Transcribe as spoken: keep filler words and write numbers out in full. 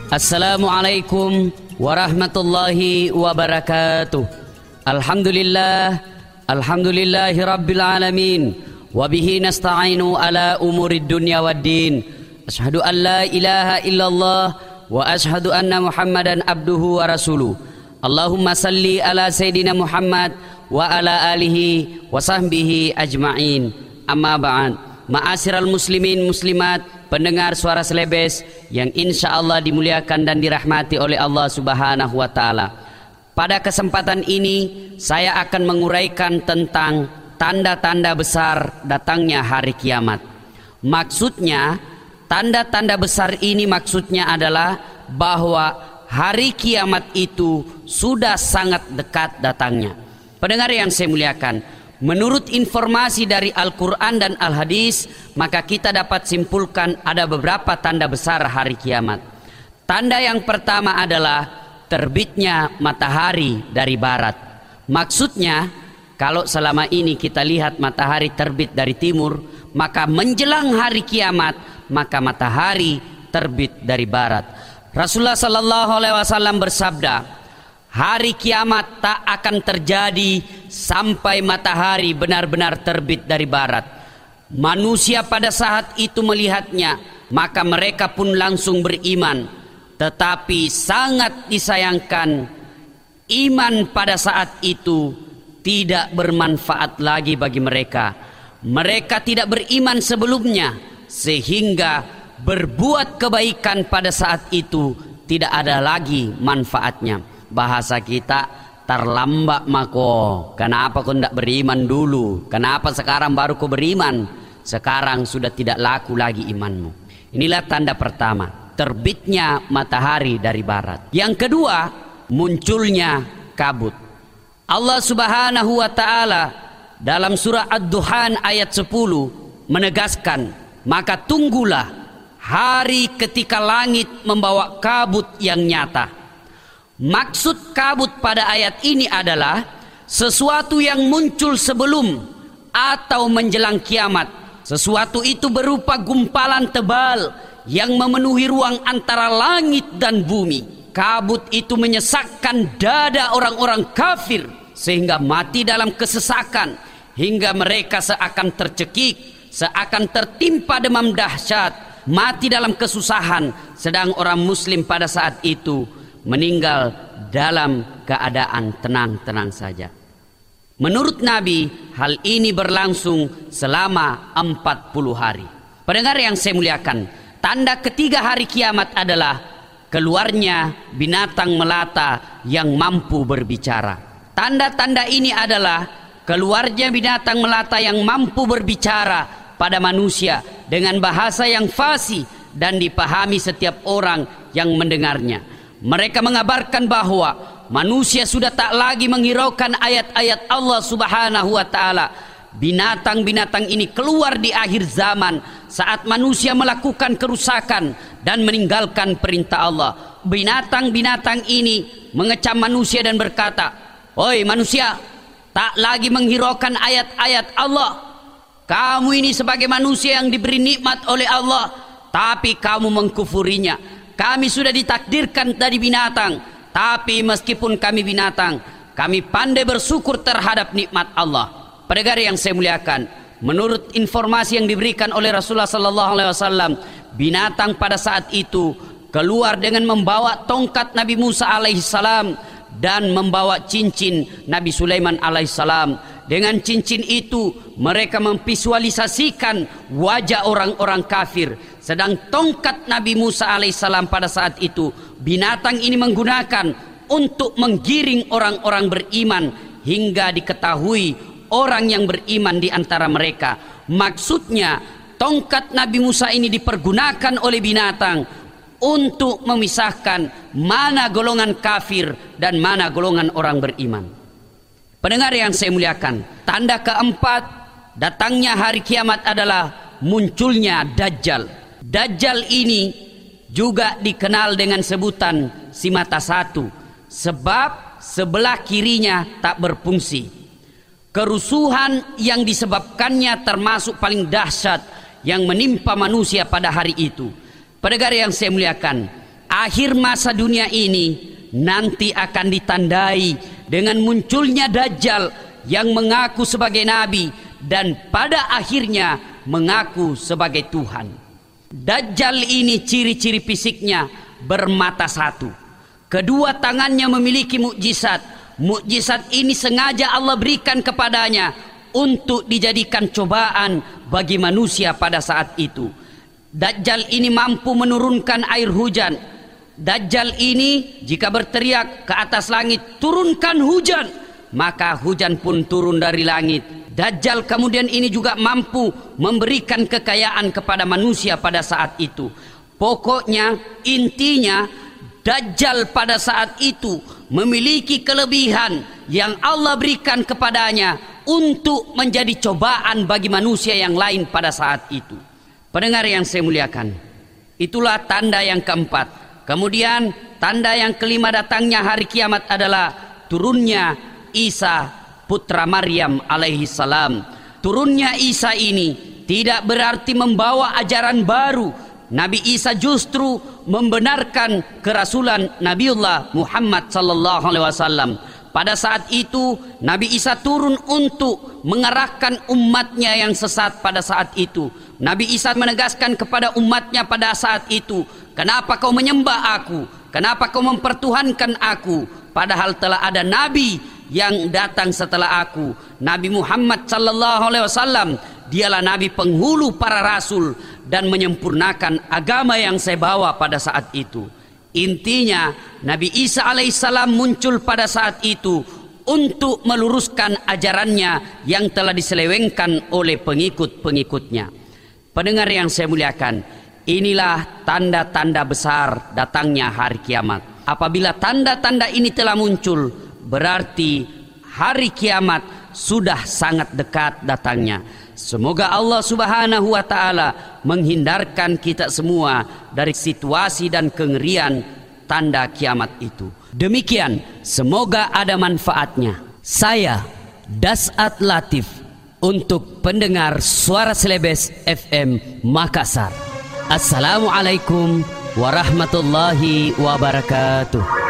Assalamualaikum warahmatullahi wabarakatuh. Alhamdulillah, alhamdulillahi rabbil alamin. Wabihi nasta'inu ala umurid dunya waddin. Ashhadu an la ilaha illallah wa ashhadu anna muhammadan abduhu wa rasuluh. Allahumma salli ala sayyidina Muhammad wa ala alihi wa sahbihi ajma'in. Amma ba'an. Ma'asyiral muslimin muslimat, pendengar suara Selebes yang insya Allah dimuliakan dan dirahmati oleh Allah subhanahu wa ta'ala. Pada kesempatan ini saya akan menguraikan tentang tanda-tanda besar datangnya hari kiamat. Maksudnya, tanda-tanda besar ini maksudnya adalah bahwa hari kiamat itu sudah sangat dekat datangnya. Pendengar yang saya muliakan, menurut informasi dari Al-Quran dan Al-Hadis, maka kita dapat simpulkan ada beberapa tanda besar hari kiamat. Tanda yang pertama adalah terbitnya matahari dari barat. Maksudnya, kalau selama ini kita lihat matahari terbit dari timur, maka menjelang hari kiamat, maka matahari terbit dari barat. Rasulullah Sallallahu Alaihi Wasallam bersabda, hari kiamat tak akan terjadi sampai matahari benar-benar terbit dari barat. Manusia pada saat itu melihatnya, maka mereka pun langsung beriman. Tetapi sangat disayangkan, iman pada saat itu tidak bermanfaat lagi bagi mereka. Mereka tidak beriman sebelumnya, sehingga berbuat kebaikan pada saat itu tidak ada lagi manfaatnya. Bahasa kita, terlambat mako. Kenapa kau tidak beriman dulu? Kenapa sekarang baru kau beriman? Sekarang sudah tidak laku lagi imanmu. Inilah tanda pertama, terbitnya matahari dari barat. Yang kedua, munculnya kabut. Allah subhanahu wa ta'ala dalam surah Ad-Duhan ayat sepuluh menegaskan, maka tunggulah hari ketika langit membawa kabut yang nyata. Maksud kabut pada ayat ini adalah sesuatu yang muncul sebelum atau menjelang kiamat. Sesuatu itu berupa gumpalan tebal yang memenuhi ruang antara langit dan bumi. Kabut itu menyesakkan dada orang-orang kafir sehingga mati dalam kesesakan, hingga mereka seakan tercekik, seakan tertimpa demam dahsyat, mati dalam kesusahan. Sedang orang muslim pada saat itu meninggal dalam keadaan tenang-tenang saja. Menurut Nabi, hal ini berlangsung selama empat puluh hari. Pendengar yang saya muliakan, tanda ketiga hari kiamat adalah keluarnya binatang melata yang mampu berbicara. Tanda-tanda ini adalah keluarnya binatang melata yang mampu berbicara pada manusia dengan bahasa yang fasih dan dipahami setiap orang yang mendengarnya. Mereka mengabarkan bahwa manusia sudah tak lagi menghiraukan ayat-ayat Allah subhanahu wa ta'ala. Binatang-binatang ini keluar di akhir zaman saat manusia melakukan kerusakan dan meninggalkan perintah Allah. Binatang-binatang ini mengecam manusia dan berkata, "Oi manusia, tak lagi menghiraukan ayat-ayat Allah. Kamu ini sebagai manusia yang diberi nikmat oleh Allah, tapi kamu mengkufurinya. Kami sudah ditakdirkan dari binatang, tapi meskipun kami binatang, kami pandai bersyukur terhadap nikmat Allah." Pendengar yang saya muliakan, menurut informasi yang diberikan oleh Rasulullah Sallallahu Alaihi Wasallam, binatang pada saat itu keluar dengan membawa tongkat Nabi Musa alaihissalam dan membawa cincin Nabi Sulaiman alaihissalam. Dengan cincin itu mereka memvisualisasikan wajah orang-orang kafir. Sedang tongkat Nabi Musa alaihissalam pada saat itu binatang ini menggunakan untuk menggiring orang-orang beriman hingga diketahui orang yang beriman di antara mereka. Maksudnya tongkat Nabi Musa ini dipergunakan oleh binatang untuk memisahkan mana golongan kafir dan mana golongan orang beriman. Pendengar yang saya muliakan, tanda keempat datangnya hari kiamat adalah munculnya Dajjal. Dajjal ini juga dikenal dengan sebutan si mata satu, sebab sebelah kirinya tak berfungsi. Kerusuhan yang disebabkannya termasuk paling dahsyat yang menimpa manusia pada hari itu. Pendengar yang saya muliakan, akhir masa dunia ini nanti akan ditandai dengan munculnya Dajjal yang mengaku sebagai nabi dan pada akhirnya mengaku sebagai Tuhan. Dajjal ini ciri-ciri fisiknya bermata satu. Kedua tangannya memiliki mukjizat. Mukjizat ini sengaja Allah berikan kepadanya untuk dijadikan cobaan bagi manusia pada saat itu. Dajjal ini mampu menurunkan air hujan. Dajjal ini jika berteriak ke atas langit, turunkan hujan, maka hujan pun turun dari langit. Dajjal kemudian ini juga mampu memberikan kekayaan kepada manusia pada saat itu. Pokoknya intinya Dajjal pada saat itu memiliki kelebihan yang Allah berikan kepadanya untuk menjadi cobaan bagi manusia yang lain pada saat itu. Pendengar yang saya muliakan, itulah tanda yang keempat. Kemudian tanda yang kelima datangnya hari kiamat adalah turunnya Isa putra Maryam alaihi salam. Turunnya Isa ini tidak berarti membawa ajaran baru. Nabi Isa justru membenarkan kerasulan Nabiullah Muhammad sallallahu alaihi wasallam. Pada saat itu Nabi Isa turun untuk mengarahkan umatnya yang sesat pada saat itu. Nabi Isa menegaskan kepada umatnya pada saat itu, kenapa kau menyembah aku? Kenapa kau mempertuhankan aku? Padahal telah ada nabi yang datang setelah aku. Nabi Muhammad sallallahu alaihi wasallam dialah nabi penghulu para rasul dan menyempurnakan agama yang saya bawa pada saat itu. Intinya Nabi Isa alaihissalam muncul pada saat itu untuk meluruskan ajarannya yang telah diselewengkan oleh pengikut-pengikutnya. Pendengar yang saya muliakan, inilah tanda-tanda besar datangnya hari kiamat. Apabila tanda-tanda ini telah muncul, berarti hari kiamat sudah sangat dekat datangnya. Semoga Allah subhanahu wa ta'ala menghindarkan kita semua dari situasi dan kengerian tanda kiamat itu. Demikian, semoga ada manfaatnya. Saya Das'at Latif untuk pendengar Suara Selebes F M Makassar. Assalamualaikum warahmatullahi wabarakatuh.